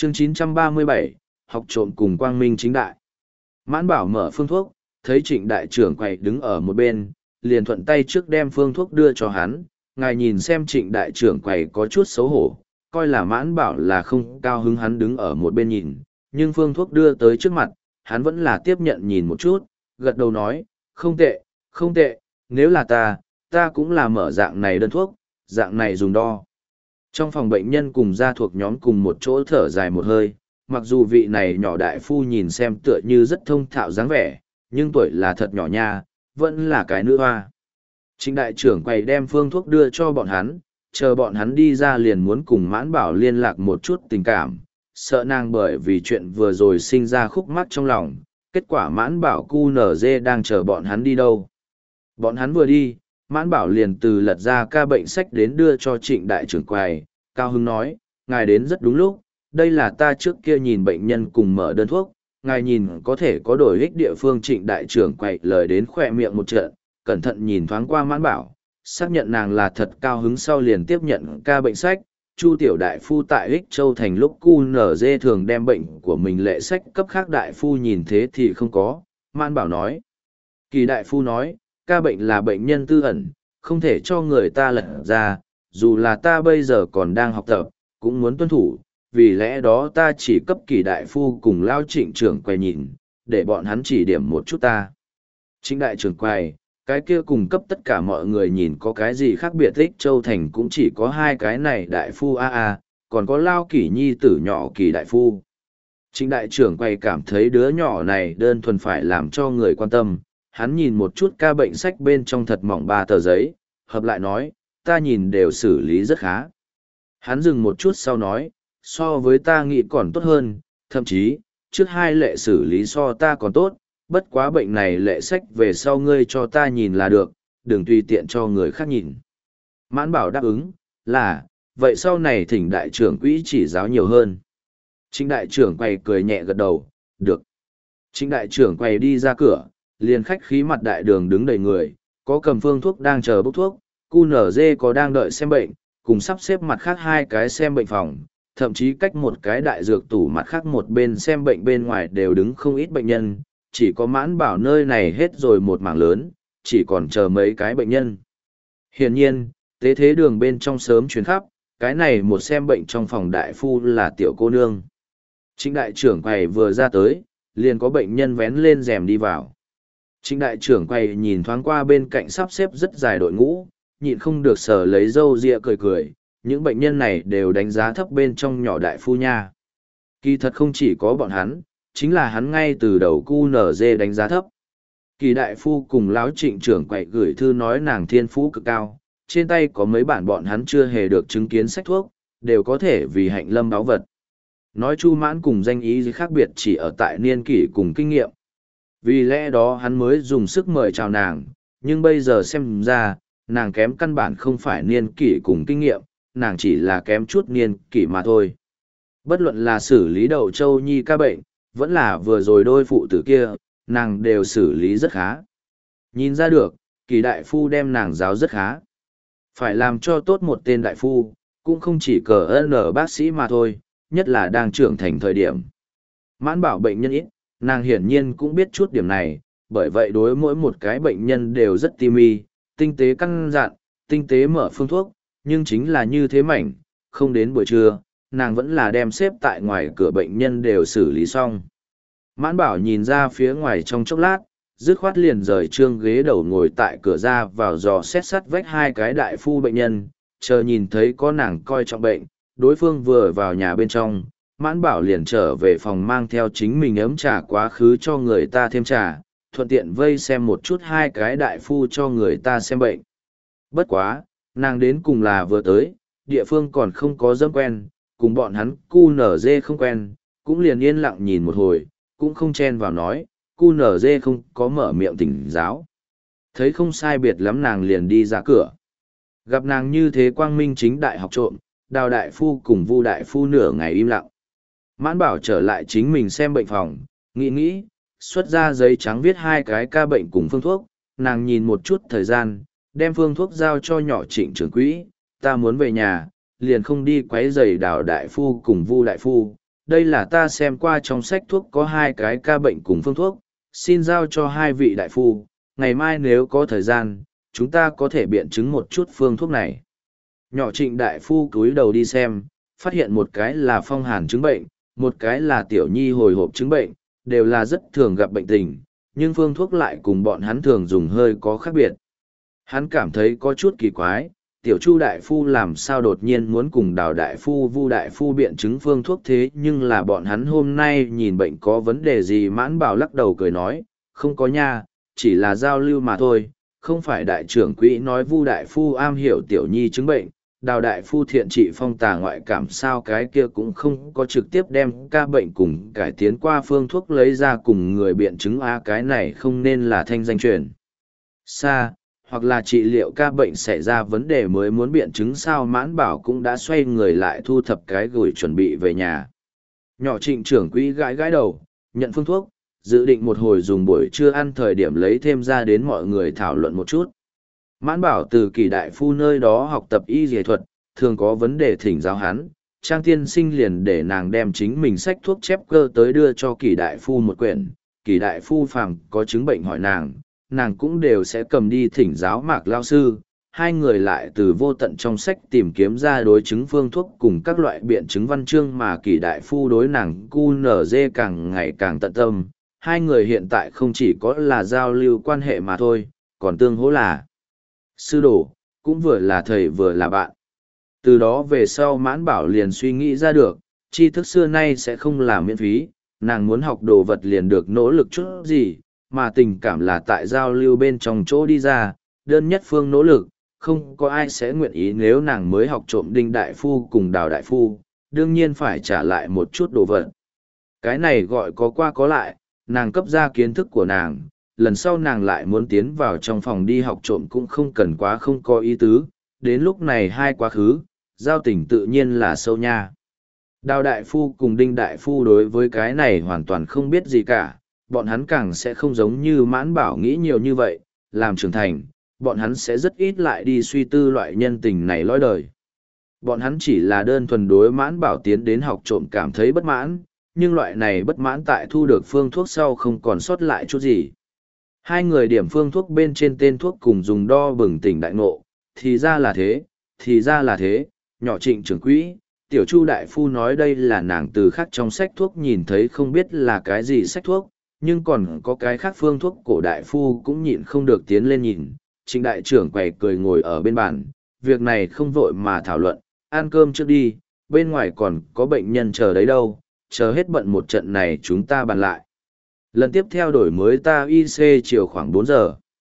Chương 937, học trộm cùng quang minh chính đại. Mãn Bảo mở phương thuốc, thấy Trịnh đại trưởng quầy đứng ở một bên, liền thuận tay trước đem phương thuốc đưa cho hắn. Ngài nhìn xem Trịnh đại trưởng quầy có chút xấu hổ, coi là Mãn Bảo là không cao hứng hắn đứng ở một bên nhìn, nhưng phương thuốc đưa tới trước mặt, hắn vẫn là tiếp nhận nhìn một chút, gật đầu nói, không tệ, không tệ, nếu là ta cũng là mở dạng này đơn thuốc, dạng này dùng đo. Trong phòng bệnh nhân cùng gia thuộc nhóm cùng một chỗ thở dài một hơi, mặc dù vị này nhỏ đại phu nhìn xem tựa như rất thông thạo dáng vẻ, nhưng tuổi là thật nhỏ nha, vẫn là cái nữ hoa. Trịnh đại trưởng quầy đem phương thuốc đưa cho bọn hắn, chờ bọn hắn đi ra liền muốn cùng Mãn Bảo liên lạc một chút tình cảm, sợ nàng bởi vì chuyện vừa rồi sinh ra khúc mắc trong lòng, kết quả Mãn Bảo cu nở dê đang chờ bọn hắn đi đâu. Bọn hắn vừa đi, Mãn Bảo liền từ lật ra ca bệnh sách đến đưa cho Trịnh đại trưởng quầy, cao hứng nói, ngài đến rất đúng lúc, đây là ta trước kia nhìn bệnh nhân cùng mở đơn thuốc, ngài nhìn có thể có đổi ích địa phương. Trịnh đại trưởng quầy lời đến khỏe miệng một trận, cẩn thận nhìn thoáng qua Mãn Bảo, xác nhận nàng là thật cao hứng sau liền tiếp nhận ca bệnh sách. Chu tiểu đại phu tại Ích Châu thành lúc QNZ thường đem bệnh của mình lệ sách cấp khác đại phu nhìn thế thì không có. Mãn Bảo nói, Kỳ đại phu nói, ca bệnh là bệnh nhân tư ẩn, không thể cho người ta lật ra, dù là ta bây giờ còn đang học tập, cũng muốn tuân thủ, vì lẽ đó ta chỉ cấp Kỳ đại phu cùng lao Trịnh trưởng quầy nhìn, để bọn hắn chỉ điểm một chút ta. Trịnh đại trưởng quầy, cái kia cùng cấp tất cả mọi người nhìn có cái gì khác biệt. Ích Châu thành cũng chỉ có hai cái này đại phu còn có lao Kỷ nhi tử nhỏ Kỳ đại phu. Trịnh đại trưởng quầy cảm thấy đứa nhỏ này đơn thuần phải làm cho người quan tâm, hắn nhìn một chút ca bệnh sách bên trong thật mỏng 3 tờ giấy, hợp lại nói, ta nhìn đều xử lý rất khá. Hắn dừng một chút sau nói, so với ta nghĩ còn tốt hơn, thậm chí, trước 2 lệ xử lý so ta còn tốt, bất quá bệnh này lệ sách về sau ngươi cho ta nhìn là được, đừng tùy tiện cho người khác nhìn. Mãn Bảo đáp ứng, là, vậy sau này thỉnh đại trưởng quỹ chỉ giáo nhiều hơn. Trịnh đại trưởng quầy cười nhẹ gật đầu, được. Trịnh đại trưởng quầy đi ra cửa, liền khách khí mặt đại đường đứng đầy người, có cầm phương thuốc đang chờ bốc thuốc, QNZ có đang đợi xem bệnh, cùng sắp xếp mặt khác 2 cái xem bệnh phòng, thậm chí cách một cái đại dược tủ mặt khác một bên xem bệnh bên ngoài đều đứng không ít bệnh nhân, chỉ có Mãn Bảo nơi này hết rồi một mảng lớn, chỉ còn chờ mấy cái bệnh nhân. Hiển nhiên, tế thế đường bên trong sớm chuyến khắp, cái này một xem bệnh trong phòng đại phu là tiểu cô nương. Trịnh đại trưởng quầy vừa ra tới, liền có bệnh nhân vén lên rèm đi vào. Trịnh đại trưởng quầy nhìn thoáng qua bên cạnh sắp xếp rất dài đội ngũ, nhịn không được sờ lấy râu ria cười cười, những bệnh nhân này đều đánh giá thấp bên trong nhỏ đại phu nha. Kỳ thật không chỉ có bọn hắn, chính là hắn ngay từ đầu QNZ đánh giá thấp. Kỳ đại phu cùng lão Trịnh trưởng quầy gửi thư nói nàng thiên phú cực cao, trên tay có mấy bản bọn hắn chưa hề được chứng kiến sách thuốc, đều có thể vì hạnh lâm báu vật. Nói Chu Mãn cùng danh ý khác biệt chỉ ở tại niên kỷ cùng kinh nghiệm. Vì lẽ đó hắn mới dùng sức mời chào nàng, nhưng bây giờ xem ra, nàng kém căn bản không phải niên kỷ cùng kinh nghiệm, nàng chỉ là kém chút niên kỷ mà thôi. Bất luận là xử lý Đậu Châu Nhi ca bệnh, vẫn là vừa rồi đôi phụ tử kia, nàng đều xử lý rất khá. Nhìn ra được, Kỳ đại phu đem nàng giáo rất khá. Phải làm cho tốt một tên đại phu, cũng không chỉ cờ N bác sĩ mà thôi, nhất là đang trưởng thành thời điểm. Mãn Bảo bệnh nhân ít, nàng hiển nhiên cũng biết chút điểm này, bởi vậy đối mỗi một cái bệnh nhân đều rất tỉ mỉ, tinh tế căn dặn, tinh tế mở phương thuốc, nhưng chính là như thế mảnh, không đến buổi trưa, nàng vẫn là đem xếp tại ngoài cửa bệnh nhân đều xử lý xong. Mãn Bảo nhìn ra phía ngoài trong chốc lát, dứt khoát liền rời trương ghế đầu ngồi tại cửa ra vào dò xét sắt vách 2 cái đại phu bệnh nhân, chờ nhìn thấy có nàng coi trọng bệnh, đối phương vừa vào nhà bên trong, Mãn Bảo liền trở về phòng mang theo chính mình ấm trà quá khứ cho người ta thêm trà, thuận tiện vây xem một chút 2 cái đại phu cho người ta xem bệnh. Bất quá, nàng đến cùng là vừa tới, địa phương còn không có dâm quen, cùng bọn hắn QNZ không quen, cũng liền yên lặng nhìn một hồi, cũng không chen vào nói, QNZ không có mở miệng tỉnh giáo. Thấy không sai biệt lắm nàng liền đi ra cửa. Gặp nàng như thế quang minh chính đại học trộm, Đào đại phu cùng Vu đại phu nửa ngày im lặng. Mãn Bảo trở lại chính mình xem bệnh phòng, nghĩ, xuất ra giấy trắng viết 2 cái ca bệnh cùng phương thuốc, nàng nhìn một chút thời gian, đem phương thuốc giao cho nhỏ Trịnh trưởng quỹ, ta muốn về nhà, liền không đi quấy rầy Đào đại phu cùng Vu đại phu, đây là ta xem qua trong sách thuốc có 2 cái ca bệnh cùng phương thuốc, xin giao cho 2 vị đại phu, ngày mai nếu có thời gian, chúng ta có thể biện chứng một chút phương thuốc này. Nhỏ Trịnh đại phu cúi đầu đi xem, phát hiện một cái là phong hàn chứng bệnh, một cái là tiểu nhi hồi hộp chứng bệnh, đều là rất thường gặp bệnh tình, nhưng phương thuốc lại cùng bọn hắn thường dùng hơi có khác biệt. Hắn cảm thấy có chút kỳ quái, tiểu Chu đại phu làm sao đột nhiên muốn cùng Đào đại phu, Vu đại phu biện chứng phương thuốc thế, nhưng là bọn hắn hôm nay nhìn bệnh có vấn đề gì? Mãn Bảo lắc đầu cười nói, không có nha, chỉ là giao lưu mà thôi, không phải đại trưởng quỹ nói Vu đại phu am hiểu tiểu nhi chứng bệnh, Đào đại phu thiện trị phong tà ngoại cảm, sao cái kia cũng không có trực tiếp đem ca bệnh cùng cải tiến qua phương thuốc lấy ra cùng người biện chứng cái này không nên là thanh danh truyền xa, hoặc là trị liệu ca bệnh xảy ra vấn đề mới muốn biện chứng sao? Mãn Bảo cũng đã xoay người lại thu thập cái gửi chuẩn bị về nhà. Nhỏ Trịnh trưởng quỹ gãi gãi đầu, nhận phương thuốc, dự định một hồi dùng buổi trưa ăn thời điểm lấy thêm ra đến mọi người thảo luận một chút. Mãn Bảo từ Kỳ đại phu nơi đó học tập y y thuật, thường có vấn đề thỉnh giáo hắn, Trang tiên sinh liền để nàng đem chính mình sách thuốc chép cơ tới đưa cho Kỳ đại phu một quyển. Kỳ đại phu phàm có chứng bệnh hỏi nàng cũng đều sẽ cầm đi thỉnh giáo Mạc lao sư. Hai người lại từ vô tận trong sách tìm kiếm ra đối chứng phương thuốc cùng các loại biện chứng văn chương mà Kỳ đại phu đối nàng QNZ càng ngày càng tận tâm. Hai người hiện tại không chỉ có là giao lưu quan hệ mà thôi, còn tương hỗ là sư đồ, cũng vừa là thầy vừa là bạn. Từ đó về sau Mãn Bảo liền suy nghĩ ra được, tri thức xưa nay sẽ không là miễn phí, nàng muốn học đồ vật liền được nỗ lực chút gì, mà tình cảm là tại giao lưu bên trong chỗ đi ra, đơn nhất phương nỗ lực, không có ai sẽ nguyện ý nếu nàng mới học trộm Đinh đại phu cùng Đào đại phu, đương nhiên phải trả lại một chút đồ vật. Cái này gọi có qua có lại, nàng cấp ra kiến thức của nàng, lần sau nàng lại muốn tiến vào trong phòng đi học trộm cũng không cần quá không có ý tứ, đến lúc này hai quá khứ, giao tình tự nhiên là sâu nha. Đào đại phu cùng Đinh đại phu đối với cái này hoàn toàn không biết gì cả, bọn hắn càng sẽ không giống như Mãn Bảo nghĩ nhiều như vậy, làm trưởng thành, bọn hắn sẽ rất ít lại đi suy tư loại nhân tình này lõi đời. Bọn hắn chỉ là đơn thuần đối Mãn Bảo tiến đến học trộm cảm thấy bất mãn, nhưng loại này bất mãn tại thu được phương thuốc sau không còn sót lại chút gì. Hai người điểm phương thuốc bên trên tên thuốc cùng dùng đo bừng tỉnh đại ngộ, thì ra là thế, thì ra là thế, nhỏ Trịnh trưởng quỹ, tiểu Chu đại phu nói đây là nàng từ khác trong sách thuốc nhìn thấy không biết là cái gì sách thuốc, nhưng còn có cái khác phương thuốc cổ đại phu cũng nhịn không được tiến lên nhìn. Trịnh đại trưởng quầy cười ngồi ở bên bàn, việc này không vội mà thảo luận, ăn cơm trước đi, bên ngoài còn có bệnh nhân chờ đấy đâu, chờ hết bận một trận này chúng ta bàn lại. Lần tiếp theo đổi mới ta IC chiều khoảng 4 giờ.